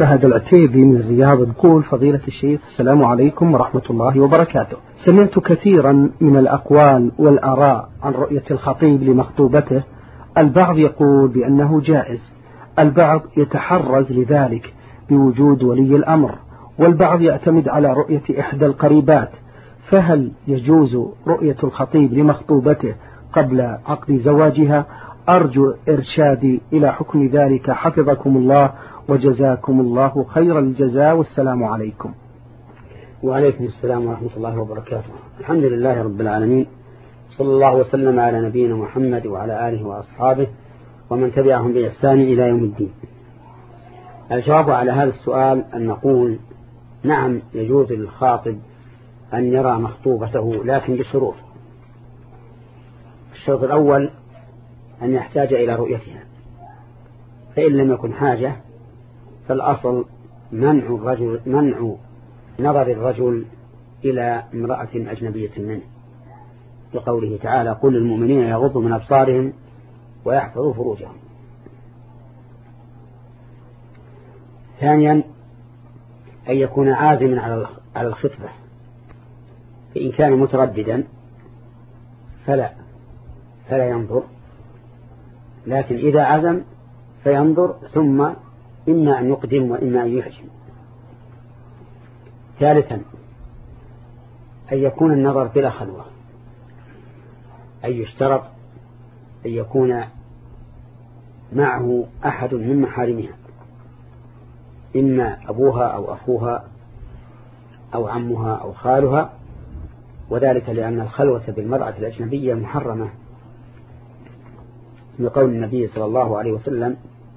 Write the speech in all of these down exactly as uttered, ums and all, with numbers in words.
فهد العتيبي من الرياض يقول: فضيلة الشيخ، السلام عليكم ورحمة الله وبركاته. سمعت كثيرا من الأقوال والآراء عن رؤية الخطيب لمخطوبته، البعض يقول بأنه جائز، البعض يتحرز لذلك بوجود ولي الأمر، والبعض يعتمد على رؤية إحدى القريبات، فهل يجوز رؤية الخطيب لمخطوبته قبل عقد زواجها؟ أرجو إرشادي إلى حكم ذلك حفظكم الله وجزاكم الله خير الجزاء، والسلام عليكم. وعليكم السلام ورحمة الله وبركاته. الحمد لله رب العالمين، صلى الله وسلم على نبينا محمد وعلى آله وأصحابه ومن تبعهم بإحسان إلى يوم الدين. الجواب على هذا السؤال أن نقول: نعم، يجوز للخاطب أن يرى مخطوبته، لكن بشروط. الشرط الأول أن يحتاج إلى رؤيتها، فإن لم يكن حاجة فالأصل منع الرجل منع نظر الرجل إلى امرأة أجنبية منه، لقوله تعالى: قل للمؤمنين يغضوا من أبصارهم ويحفظوا فروجهم. ثانيا أن يكون عازما على الخطبة، فإن كان مترددا فلا فلا ينظر، لكن إذا عزم فينظر، ثم إما أن يقدم وإما أن يحجم. ثالثا أن يكون النظر بلا خلوة، أي يشترط أن يكون معه أحد من محارمها، إما أبوها أو أخوها أو عمها أو خالها، وذلك لأن الخلوة بالمرأة الأجنبية محرمة، بقول النبي صلى الله عليه وسلم: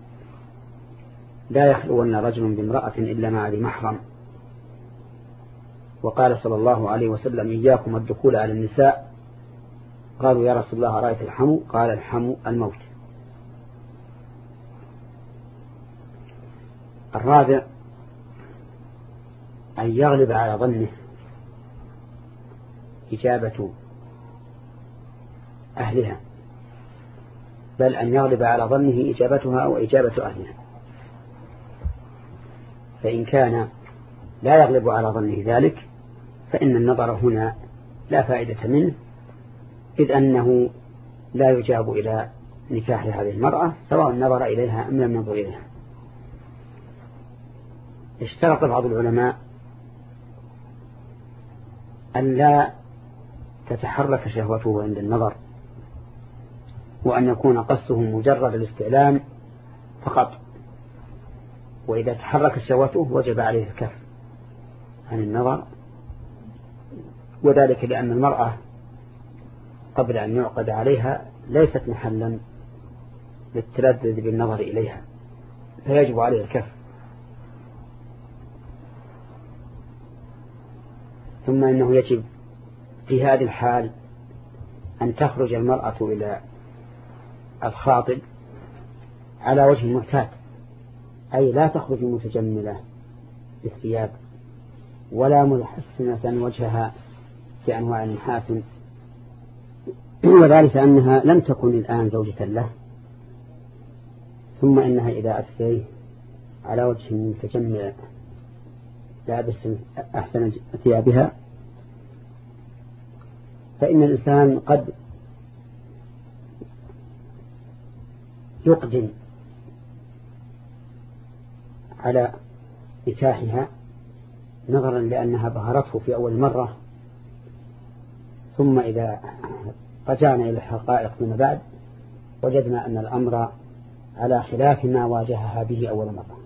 لا يخلون رجل بامرأة إلا مع ذي محرم. وقال صلى الله عليه وسلم: إياكم الدخول على النساء. قالوا: يا رسول الله، رأيت الحمو؟ قال: الحمو الموت. الرابع أن يغلب على ظنه إجابة أهلها، بل أن يغلب على ظنه إجابتها أو إجابة أهلها. فإن كان لا يغلب على ظنه ذلك فإن النظر هنا لا فائدة منه، إذ أنه لا يجاب إلى نكاح هذه المرأة سواء نظر إليها أم لم ينظر إليها. اشترط بعض العلماء أن لا تتحرك شهوته عند النظر، وأن يكون قصده مجرد الاستعلام فقط، وإذا تحرك شهوته وجب عليه الكف عن النظر، وذلك لأن المرأة قبل أن يعقد عليها ليست محلا للتلذذ بالنظر إليها، فيجب عليه الكف. ثم إنه يجب في هذه الحال أن تخرج المرأة إلى الخاطب على وجه المعتاد، أي لا تخرج متجملة بالثياب ولا محسنة وجهها بأنواع المحاسن، وذلك أنها لم تكن الآن زوجة له. ثم إنها إذا أتت على وجه متجمل لابس أحسن ثيابها فإن الإنسان قد يقدم على نكاحها نظرا لأنها ظهرته في أول مرة، ثم إذا رجعنا إلى الحقائق من بعد وجدنا أن الأمر على خلاف ما واجهها به أول مرة.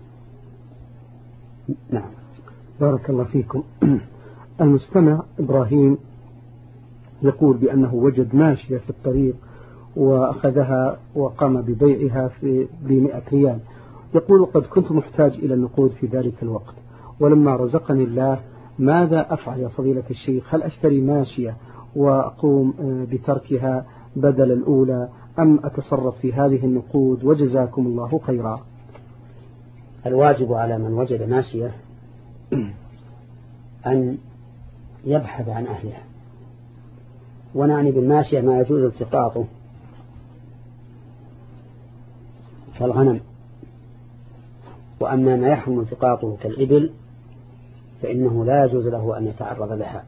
نعم، بارك الله فيكم. المستمع إبراهيم يقول بأنه وجد ماشية في الطريق وأخذها وقام ببيعها في بمئة ريال. يقول: قد كنت محتاج إلى النقود في ذلك الوقت، ولما رزقني الله ماذا أفعل يا فضيلة الشيخ؟ هل أشتري ماشية وأقوم بتركها بدل الأولى، أم أتصرف في هذه النقود؟ وجزاكم الله خيرا. الواجب على من وجد ماشية أن يبحث عن أهلها، ونعني بالماشية ما يجوز التقاطه كالغنم وأما ما يحرم التقاطه كالإبل فإنه لا يجوز له أن يتعرض لها،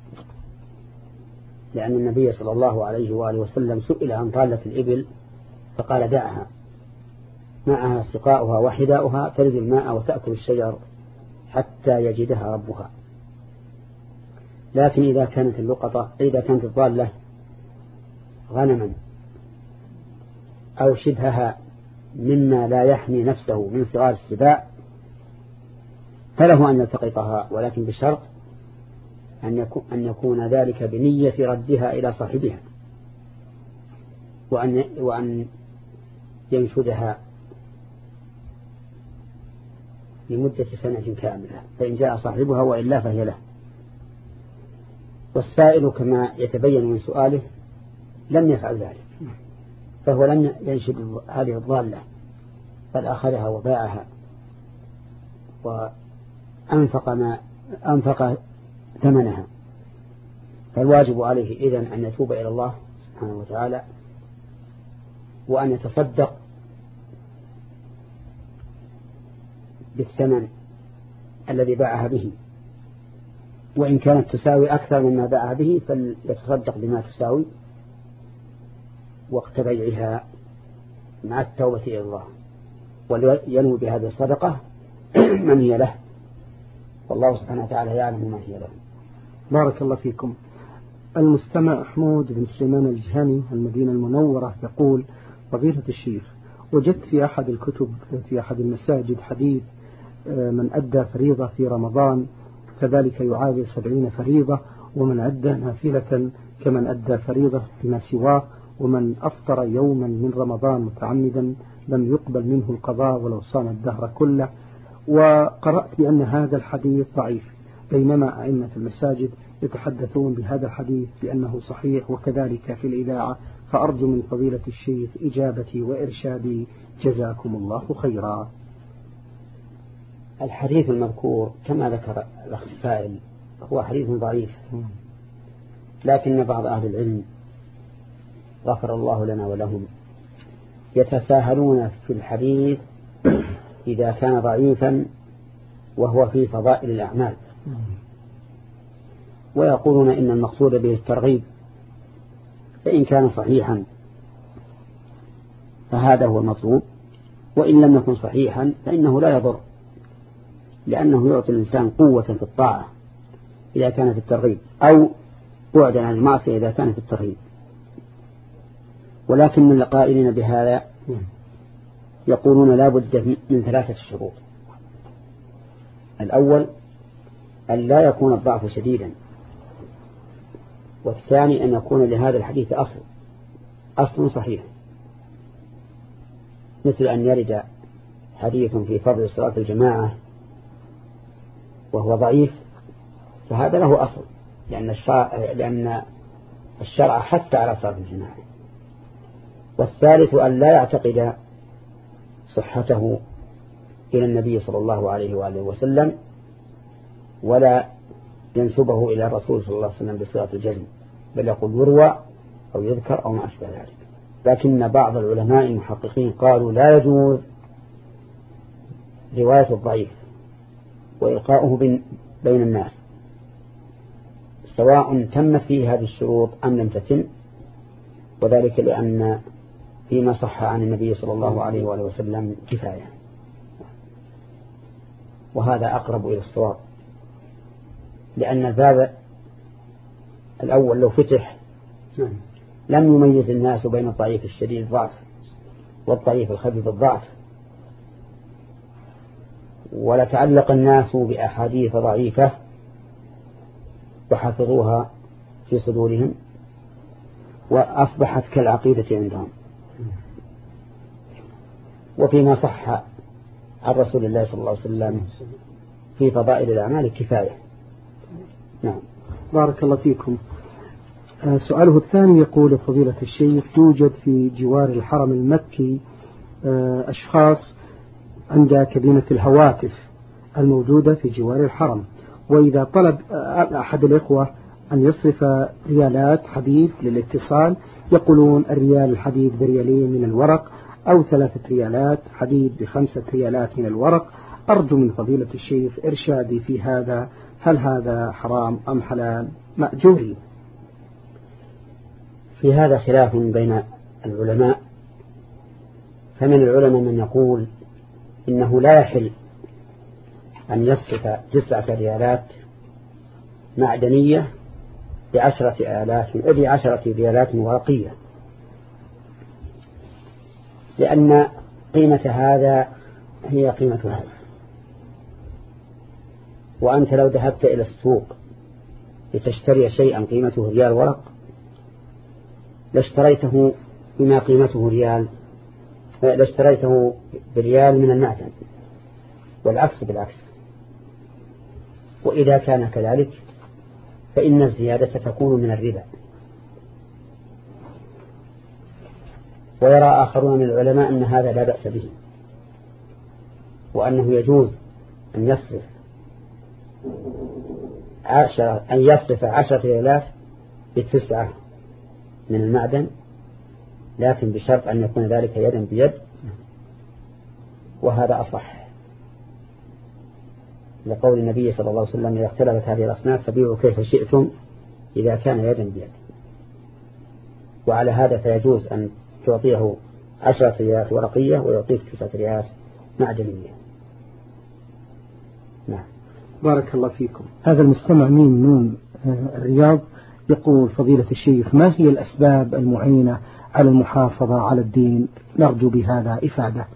لأن النبي صلى الله عليه وآله وسلم سئل عن ضالة الإبل فقال دعها، معها سقاؤها وحداؤها ترد الماء وتأكل الشجر حتى يجدها ربها. لكن إذا كانت اللقطة إذا كانت الضالة غنما أو شبهها مما لا يحمي نفسه من صغار السباع فله أن يلتقطها، ولكن بشرط أن يكون, أن يكون ذلك بنية ردها إلى صاحبها، وأن, وأن ينشدها لمدة سنة كاملة، فإن جاء صاحبها وإلا فهي له. والسائل كما يتبين من سؤاله لم يفعل ذلك، فهو لم ينشد هذه الضالة بل أخذها وباعها وأنفق ما أنفق ثمنها. فالواجب عليه إذن أن يتوب إلى الله سبحانه وتعالى وأن يتصدق بالثمن الذي باعها به، وإن كانت تساوي أكثر مما باعها به فليتصدق بما تساوي وقت بيعها مع التوبة إلى الله، ولينوي بهذه الصدقة من هي له، والله سبحانه وتعالى يعلم ما هي له. بارك الله فيكم. المستمع محمود بن سليمان الجهني المدينة المنورة يقول: فضيلة الشيخ، وجدت في أحد الكتب في أحد المساجد حديث من أدى فريضة في رمضان كذلك يعادل سبعين فريضة، ومن أدى نافلة كمن أدى فريضة بما سواه، ومن أفطر يوما من رمضان متعمدا لم يقبل منه القضاء ولو صام الدهر كله. وقرأت بأن هذا الحديث ضعيف، بينما أئمة المساجد يتحدثون بهذا الحديث بأنه صحيح وكذلك في الإذاعة، فأرجو من فضيلة الشيخ إجابتي وإرشادي جزاكم الله خيرا. الحديث المذكور كما ذكر الأخ السائل هو حديث ضعيف، لكن بعض أهل العلم غفر الله لنا ولهم يتساهلون في الحديث إذا كان ضعيفا وهو في فضائل الأعمال، ويقولون إن المقصود به الترغيب، فإن كان صحيحا فهذا هو المطلوب، وإن لم يكن صحيحا فإنه لا يضر، لأنه يعطي الإنسان قوة في الطاعة إذا كان في الترغيب، أو بعد عن المعصية إذا كان في الترغيب. ولكن من القائلين بهذا يقولون لا بد من ثلاثة شروط: الأول أن لا يكون الضعف شديدا، والثاني أن يكون لهذا الحديث أصل أصل صحيح، مثل أن يرد حديث في فضل صلاة الجماعة وهو ضعيف فهذا له أصل، لأن الشرع, لأن الشرع حتى على صلاة الجماعة. والثالث أن لا يعتقد صحته إلى النبي صلى الله عليه وآله وسلم ولا ينسبه إلى الرسول صلى الله عليه وسلم بصيغة الجزم، بل يقول يروى أو يذكر أو ما أشبه ذلك. لكن بعض العلماء المحققين قالوا لا يجوز رواية الضعيف وإلقاؤه بين الناس سواء تمت فيه هذه الشروط أم لم تتم، وذلك لأن فيما صح عن النبي صلى الله عليه وآله وسلم كفاية، وهذا أقرب إلى الصواب، لأن الباب الأول لو فتح لم يميز الناس بين الضعيف الشديد الضعف والضعيف الخفيف الضعف، ولتعلق الناس بأحاديث ضعيفة وحفظوها في صدورهم وأصبحت كالعقيدة عندهم. وفيما صح عن رسول الله صلى الله عليه وسلم في فضائل الأعمال كفاية. نعم. بارك الله فيكم. سؤاله الثاني يقول: فضيلة الشيخ، يوجد في جوار الحرم المكي أشخاص عند كابينة الهواتف الموجودة في جوار الحرم، وإذا طلب أحد الإخوة أن يصرف ريالات حديد للاتصال يقولون الريال الحديد بريالين من الورق، أو ثلاثة ريالات حديد بخمسة ريالات من الورق، أرجو من فضيلة الشيخ إرشادي في هذا، هل هذا حرام أم حلال مأجوري؟ في هذا خلاف بين العلماء، فمن العلماء من يقول إنه لا يحل أن يصرف تسعة ريالات معدنية بعشرة آلاف بعشرة ريالات ورقية، لأن قيمة هذا هي قيمة هذا. وأنت لو ذهبت إلى السوق لتشتري شيئا قيمته ريال ورق لاشتريته بما قيمته ريال، لاشتريته بريال من المعدن، والعكس بالعكس. وإذا كان كذلك فإن الزيادة تكون من الربا. ويرى آخرون من العلماء أن هذا لا بأس به، وأنه يجوز أن يصرف عشرة أن يصرف عشرة آلاف بالتسعة من المعدن، لكن بشرط أن يكون ذلك يدا بيد، وهذا أصح لقول النبي صلى الله عليه وسلم: إذا اختلفت هذه الأصناف فبيعوا كيف شئتم إذا كان يدا بيد. وعلى هذا فيجوز أن تعطيه عشرة ريالات ورقية ويعطيك تسعة ريالات معدنية. نعم. بارك الله فيكم. هذا المستمع مين نون الرياض يقول: فضيلة الشيخ، ما هي الأسباب المعينة على المحافظة على الدين؟ نرجو بهذا إفادة.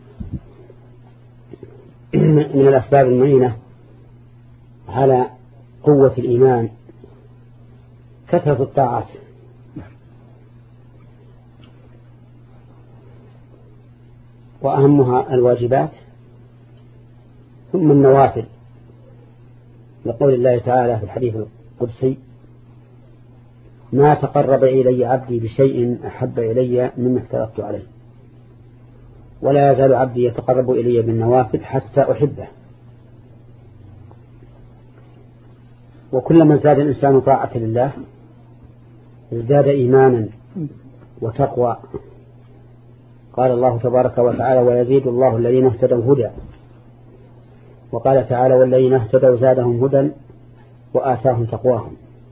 من الأسباب المعينة على قوة الإيمان كثرة الطاعات، وأهمها الواجبات ثم النوافل، لقول الله تعالى في الحديث القدسي: ما تقرب إلي عبدي بشيء أحب إلي مما افترضت عليه، ولا يزال عبدي يتقرب إلي بالنوافل حتى أحبه. وكلما ازداد الإنسان طاعة لله ازداد إيمانا وتقوى. قال الله تبارك وتعالى: ويزيد الله الذين اهتدوا هدى. وقال تعالى: والذين اهتدوا زادهم هدى وآتاهم تقواهم.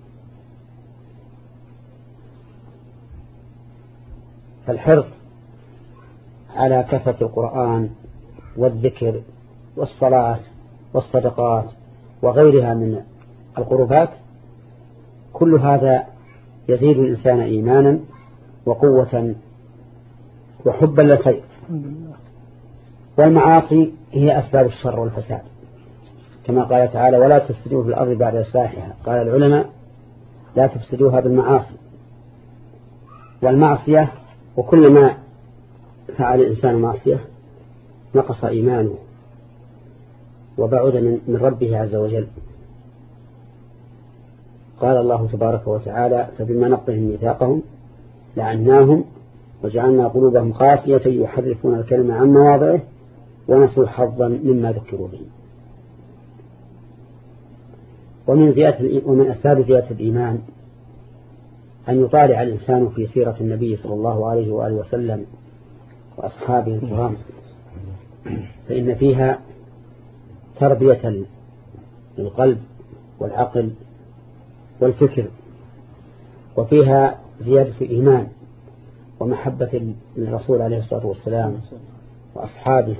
فالحرص على كثرة القرآن والذكر والصلاة والصدقات وغيرها من القربات، كل هذا يزيد الإنسان إيمانا وقوة وحبا للخير. والمعاصي هي أسباب الشر والفساد، كما قال تعالى: ولا تفسدوا في الأرض بعد إصلاحها. قال العلماء: لا تفسدوها بالمعاصي. والمعصية وكلما فعل الإنسان معصية نقص إيمانه وبعد من ربه عز وجل. قال الله تبارك وتعالى: فبما نقضهم ميثاقهم لعناهم وجعلنا قلوبهم قاسية يحرفون الكلمة عن مواضعه ونسوا حظا مما ذكروا به. ومن زيادة ومن أسباب زيادة الإيمان أن يطالع الإنسان في سيرة النبي صلى الله عليه وآله وسلم وأصحابه الكرام، فإن فيها تربية للقلب والعقل والفكر، وفيها زيادة الإيمان ومحبة للرسول عليه الصلاة والسلام وأصحابه،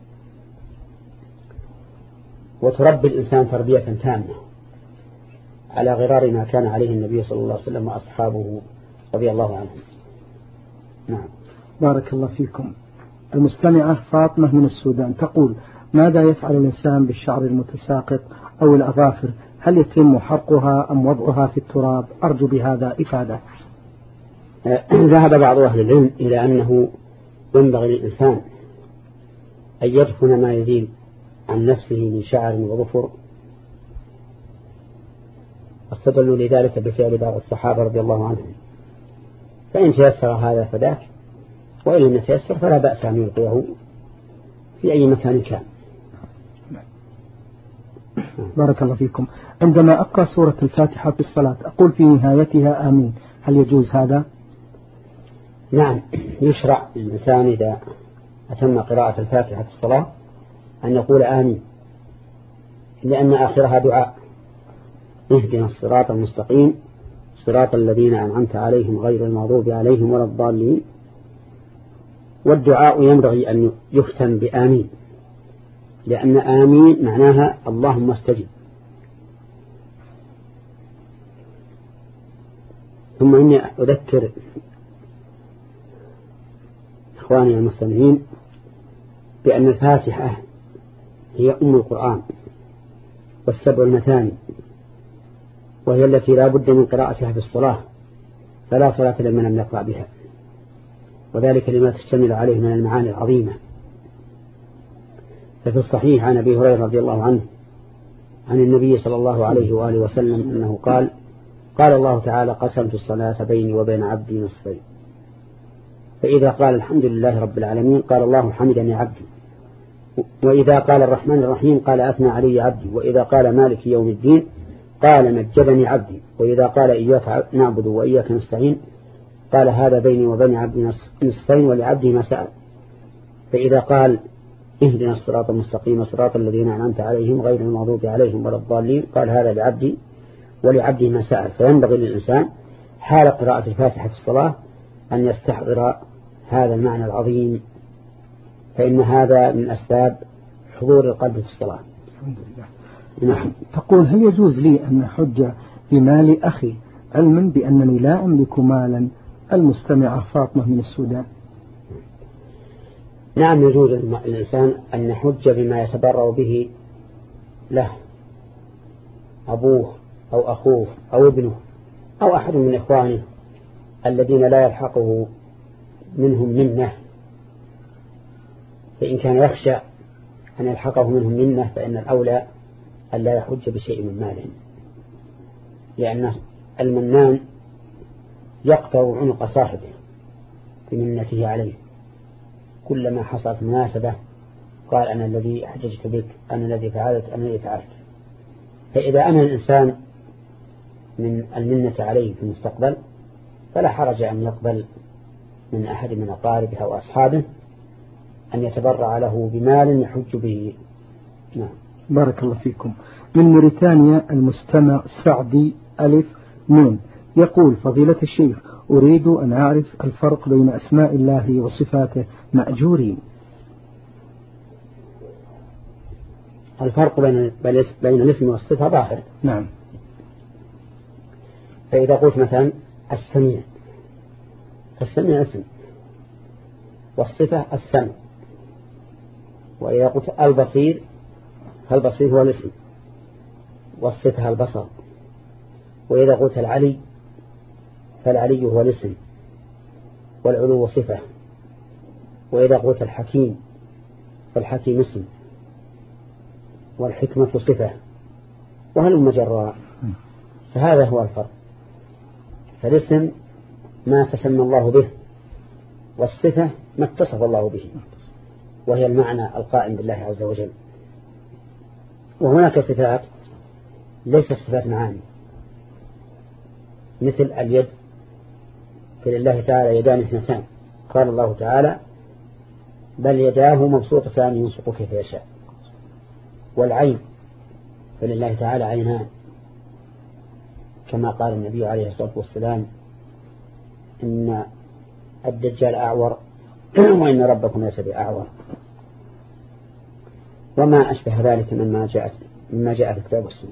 وتربي الإنسان تربية تامة على غرار ما كان عليه النبي صلى الله عليه وسلم وأصحابه رضي الله عنهم. نعم. بارك الله فيكم. المستمعة فاطمة من السودان تقول: ماذا يفعل الإنسان بالشعر المتساقط أو الأظافر؟ هل يتم حرقها أم وضعها في التراب؟ أرجو بهذا إفادة. ذهب بعض أهل العلم إلى أنه ينبغي للإنسان أن يدفن ما يزيل عن نفسه من شعر وظفر، واستدلوا لذلك بفعل بعض الصحابة رضي الله عنهم. فإن تيسر هذا فذاك، وإن لم يتيسر فلا بأس أن يلقيه في أي مكان كان. بارك الله فيكم. عندما أقرأ سورة الفاتحة في الصلاة أقول في نهايتها آمين، هل يجوز هذا؟ نعم، يشرع للإنسان إذا أتم قراءة الفاتحة في الصلاة أن يقول آمين، لأن آخرها دعاء: اهدنا الصراط المستقيم صراط الذين أنعمت عليهم غير المغضوب عليهم ولا الضالين. والدعاء ينبغي أن يختم بآمين، لأن آمين معناها اللهم استجب. ثم إني أذكر إخواني المستمعين بأن الفاتحة هي أم القرآن والسبع المثاني، وهي التي لا بد من قراءتها في الصلاة، فلا صلاة لمن لم يقرأ بها، وذلك لما تشتمل عليه من المعاني العظيمة. ففي الصحيح عن أبي هريرة رضي الله عنه عن النبي صلى الله عليه وآله وسلم أنه قال: قال الله تعالى: قسمت الصلاة بيني وبين عبدي نصفين، فإذا قال الحمد لله رب العالمين قال الله حمدني عبدي، وإذا قال الرحمن الرحيم قال أثنى علي عبدي، وإذا قال مالك يوم الدين قال مجدني عبدي، وإذا قال إياك نعبد وإياك نستعين قال هذا بيني وبين عبدي نصفين ولعبدي ما سأل. فإذا قال اهدنا الصراط المستقيم صراط الذين أنعمت عليهم غير المغضوب عليهم ولا الضالين قال هذا لعبدي ولعبدي ما سأل. فينبغي للإنسان حال قراءة الفاتحة في الصلاة أن يستحضر هذا المعنى العظيم، فإن هذا من أسباب حضور القلب في الصلاة. الحمد لله. نعم. تقول: هل يجوز لي أن أحج بمال أخي علما بأنني لا أملك مالا؟ المستمعة فاطمة من السودان. نعم، يجوز للإنسان أن يحج بما يتبرع به له أبوه أو أخوه أو ابنه أو أحد من إخوانه الذين لا يلحقه منهم منه، فإن كان يخشى أن يلحقه منهم منه فإن الأولى أن لا يحج بشيء من ماله، لأن المنان يقطع عنق صاحبه بمنته عليه. كلما حصلت مناسبة قال أنا الذي حججت بك، أنا الذي فعلت، أنا الذي فعلت. فإذا أمن الإنسان من المنة عليه في المستقبل فلا حرج أن يقبل من أحد من أقاربه أو أصحابه أن يتبرع له بمال يحج به. نعم. بارك الله فيكم. من موريتانيا المستمع سعدي ألف نون يقول: فضيلة الشيخ، أريد أن أعرف الفرق بين أسماء الله وصفاته مأجورين. الفرق بين بين الاسم والصفة ظاهر. نعم. فإذا قلت مثلا السميع، فالسميع اسم، والصفة السمع. وإذا قلت البصير، فالبصير هو الاسم والصفة البصر. وإذا قلت العلي، فالعلي هو الاسم والعلو صفة. وإذا قلت الحكيم، فالحكيم اسم والحكمة صفة، وهلم جرا. فهذا هو الفرق. فالاسم ما تسمى الله به، والصفة ما اتصف الله به، وهي المعنى القائم بالله عز وجل. وهناك صفات ليست صفات معاني، مثل اليد، فلله تعالى يدان اثنتان، قال الله تعالى بل يداه مبسوطتان ينفق كيف يشاء. والعين، فلله تعالى عينان، كما قال النبي عليه الصلاة والسلام إن الدجال أعور وإن ربكم ليس بأعور، وما أشبه ذلك مما جاءت مما جاء في الكتاب والسنة.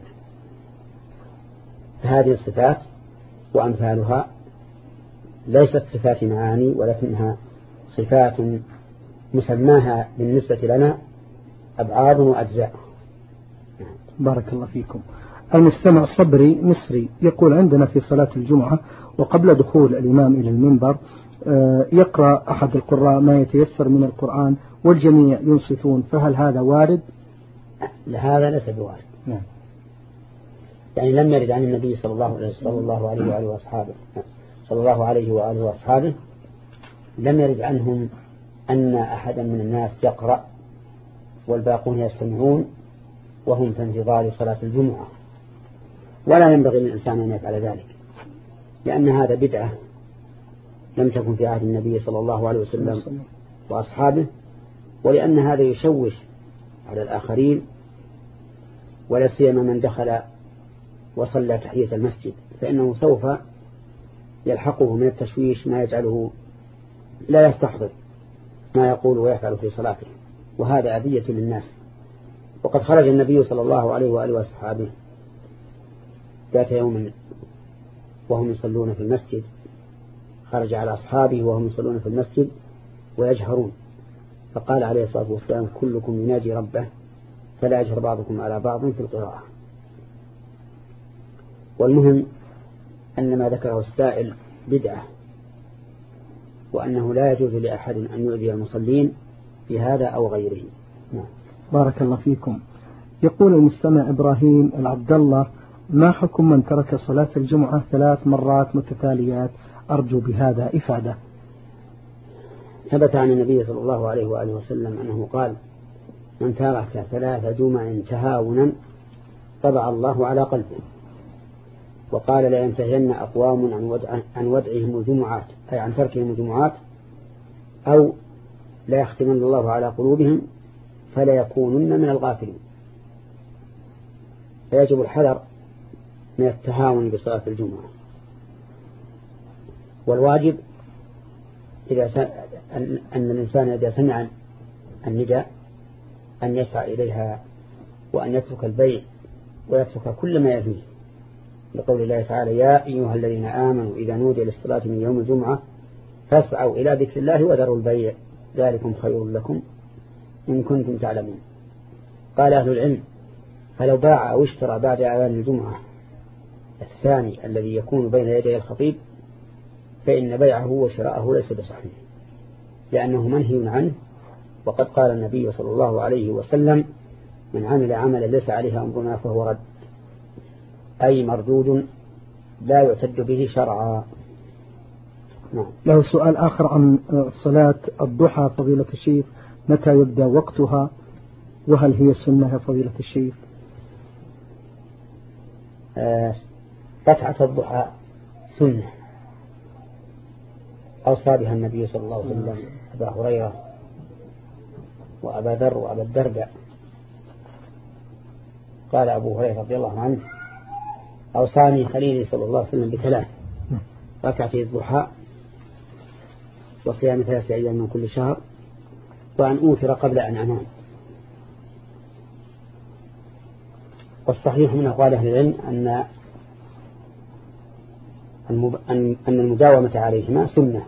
فهذه الصفات وأمثالها ليست صفات معاني، ولكنها صفات مسماها بالنسبة لنا أبعاد وأجزاء. بارك الله فيكم. المستمع صبري مصري يقول: عندنا في صلاة الجمعة وقبل دخول الإمام إلى المنبر يقرأ أحد القراء ما يتيسر من القرآن والجميع ينصتون، فهل هذا وارد؟ هذا ليس بوارد. نعم. يعني لم يرد عن النبي صلى الله عليه صلى الله عليه وآله وأصحابه صلى الله عليه وآله وأصحابه لم يرد عنهم أن أحدا من الناس يقرأ والباقون يستمعون وهم في انتظار صلاة الجمعة، ولا ينبغي للإنسان أن يفعل ذلك، لأن هذا بدعة لم تكن في عهد النبي صلى الله عليه وسلم وأصحابه، ولأن هذا يشوش على الآخرين، ولا سيما من دخل وصلى تحية المسجد، فإنه سوف يلحقه من التشويش ما يجعله لا يستحضر ما يقول ويفعل في صلاته، وهذا أذية للناس. وقد خرج النبي صلى الله عليه وآله وصحبه ذات يوم وهم يصلون في المسجد، خرج على أصحابه وهم يصلون في المسجد ويجهرون، فقال عليه الصلاة والسلام: كلكم يناجي ربه فلا يجهر بعضكم على بعض في القراءة. والمهم أن ما ذكره السائل بدعة، وأنه لا يجوز لأحد أن يؤذي المصلين بهذا أو غيره. نعم. بارك الله فيكم. يقول المستمع إبراهيم العبد الله: ما حكم من ترك صلاة الجمعة ثلاث مرات متتاليات؟ أرجو بهذا إفادة. ثبت عن النبي صلى الله عليه وآله وسلم أنه قال: من ترك ثلاث جمع تهاونا طبع الله على قلبه. وقال: لا ينتهين أقوام عن, ودع عن ودعهم الجمعات، أي عن تركهم الجمعات، أو لا يختمن الله على قلوبهم فلا يكونن من الغافلين. فيجب الحذر من التهاون بصلاة الجمعة، والواجب إذا س... أن الإنسان إذا سمع النداء أن يسعى إليها، وأن يترك البيع ويترك كل ما يفيه، لقول الله تعالى: يا أيها الذين آمنوا إذا نودي للصلاة من يوم الجمعة فاسعوا إلى ذكر الله وذروا البيع ذلكم خير لكم إن كنتم تعلمون. قال أهل العلم: فلو باع أو اشترى بعد أذان الجمعة الثاني الذي يكون بين يدي الخطيب فإن بيعه وشراءه ليس بصحيح، لأنه منهي عنه. وقد قال النبي صلى الله عليه وسلم: من عمل عملا ليس عليه أمرنا فهو رد، أي مردود لا يعتد به شرعا. نعم. له سؤال آخر عن صلاة الضحى فضيلة الشيخ: متى يبدأ وقتها، وهل هي سنة فضيلة الشيخ؟ ركعة الضحى سنة أوصى بها النبي صلى الله عليه وسلم أبا هريرة وأبا ذر وأبا الدرداء. قال أبو هريرة رضي الله عنه: أوصاني خليلي صلى الله عليه وسلم بثلاث: ركعتي الضحى، وصيام ثلاثة أيام من كل شهر، وأن أوتر قبل أن أنام. والصحيح من أقوال أهل العلم أن أن المداومة عليهما سنة،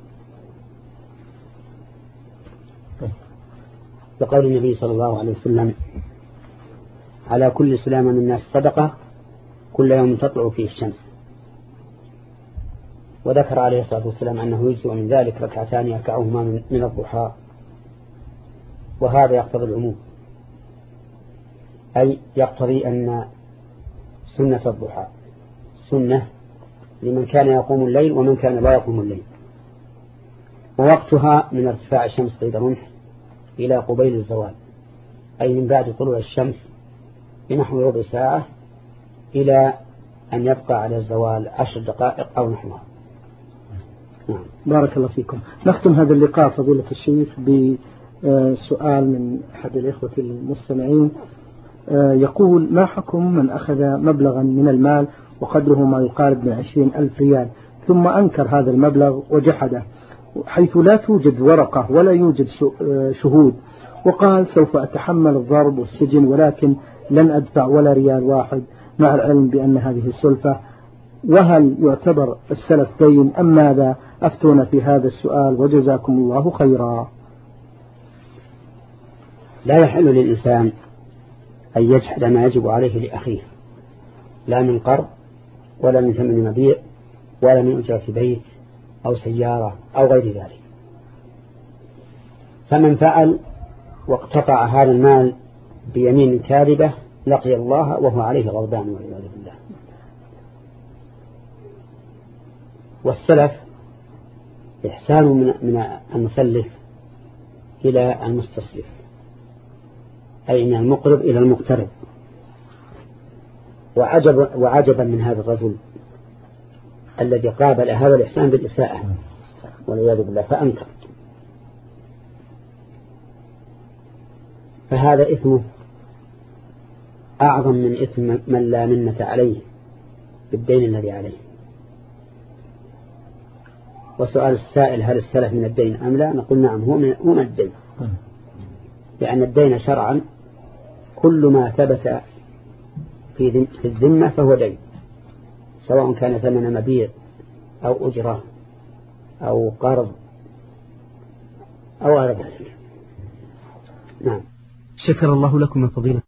لقول النبي صلى الله عليه وسلم: على كل سلام من الناس صدقة كل يوم تطلع فيه الشمس. وذكر عليه الصلاة والسلام أنه يجزء من ذلك ركعتان يركعهما من الضحى، وهذا يقتضي العموم، أي يقتضي أن سنة الضحى سنة لمن كان يقوم الليل ومن كان لا يقوم الليل. ووقتها من ارتفاع الشمس قيد رمح إلى قبيل الزوال، أي من بعد طلوع الشمس بنحو ربع ساعة إلى أن يبقى على الزوال عشر دقائق أو نحوها. نعم. بارك الله فيكم. نختم هذا اللقاء فضيلة الشيخ بسؤال من أحد الإخوة المستمعين، يقول: ما حكم من أخذ مبلغا من المال وقدره ما يقارب من عشرين ألف ريال ثم أنكر هذا المبلغ وجحده، حيث لا توجد ورقة ولا يوجد شهود، وقال: سوف أتحمل الضرب والسجن ولكن لن أدفع ولا ريال واحد، مع العلم بأن هذه السلفة، وهل يعتبر السلف دين أم ماذا؟ أفتونا في هذا السؤال وجزاكم الله خيرا. لا يحل للإنسان أن يجحد ما يجب عليه لأخيه، لا من قرض ولا من ثمن مبيع ولا من أجرة بيت أو سيارة أو غير ذلك. فمن فعل واقتطع هذا المال بيمين كاذبة لقي الله وهو عليه غضبان والعياذ بالله. والسلف إحسان من المسلف إلى المستصلف، أي من المقرض إلى المقترض. وعجب وعجبا من هذا الرجل الذي قابل هذا الإحسان بالإساءة والعياذ بالله فأنكر. فهذا إثمه أعظم من إثم من لا منة عليه بالدين الذي عليه. وسؤال السائل هل السلف من الدين أم لا؟ نقول نعم، هو من, هو من الدين، لأن الدين شرعا كل ما ثبت في الذمة فهو دين، سواء كان ثمن مبيع أو أجرة أو قرض أو غير ذلك. نعم. شكر الله لكم من فضيلة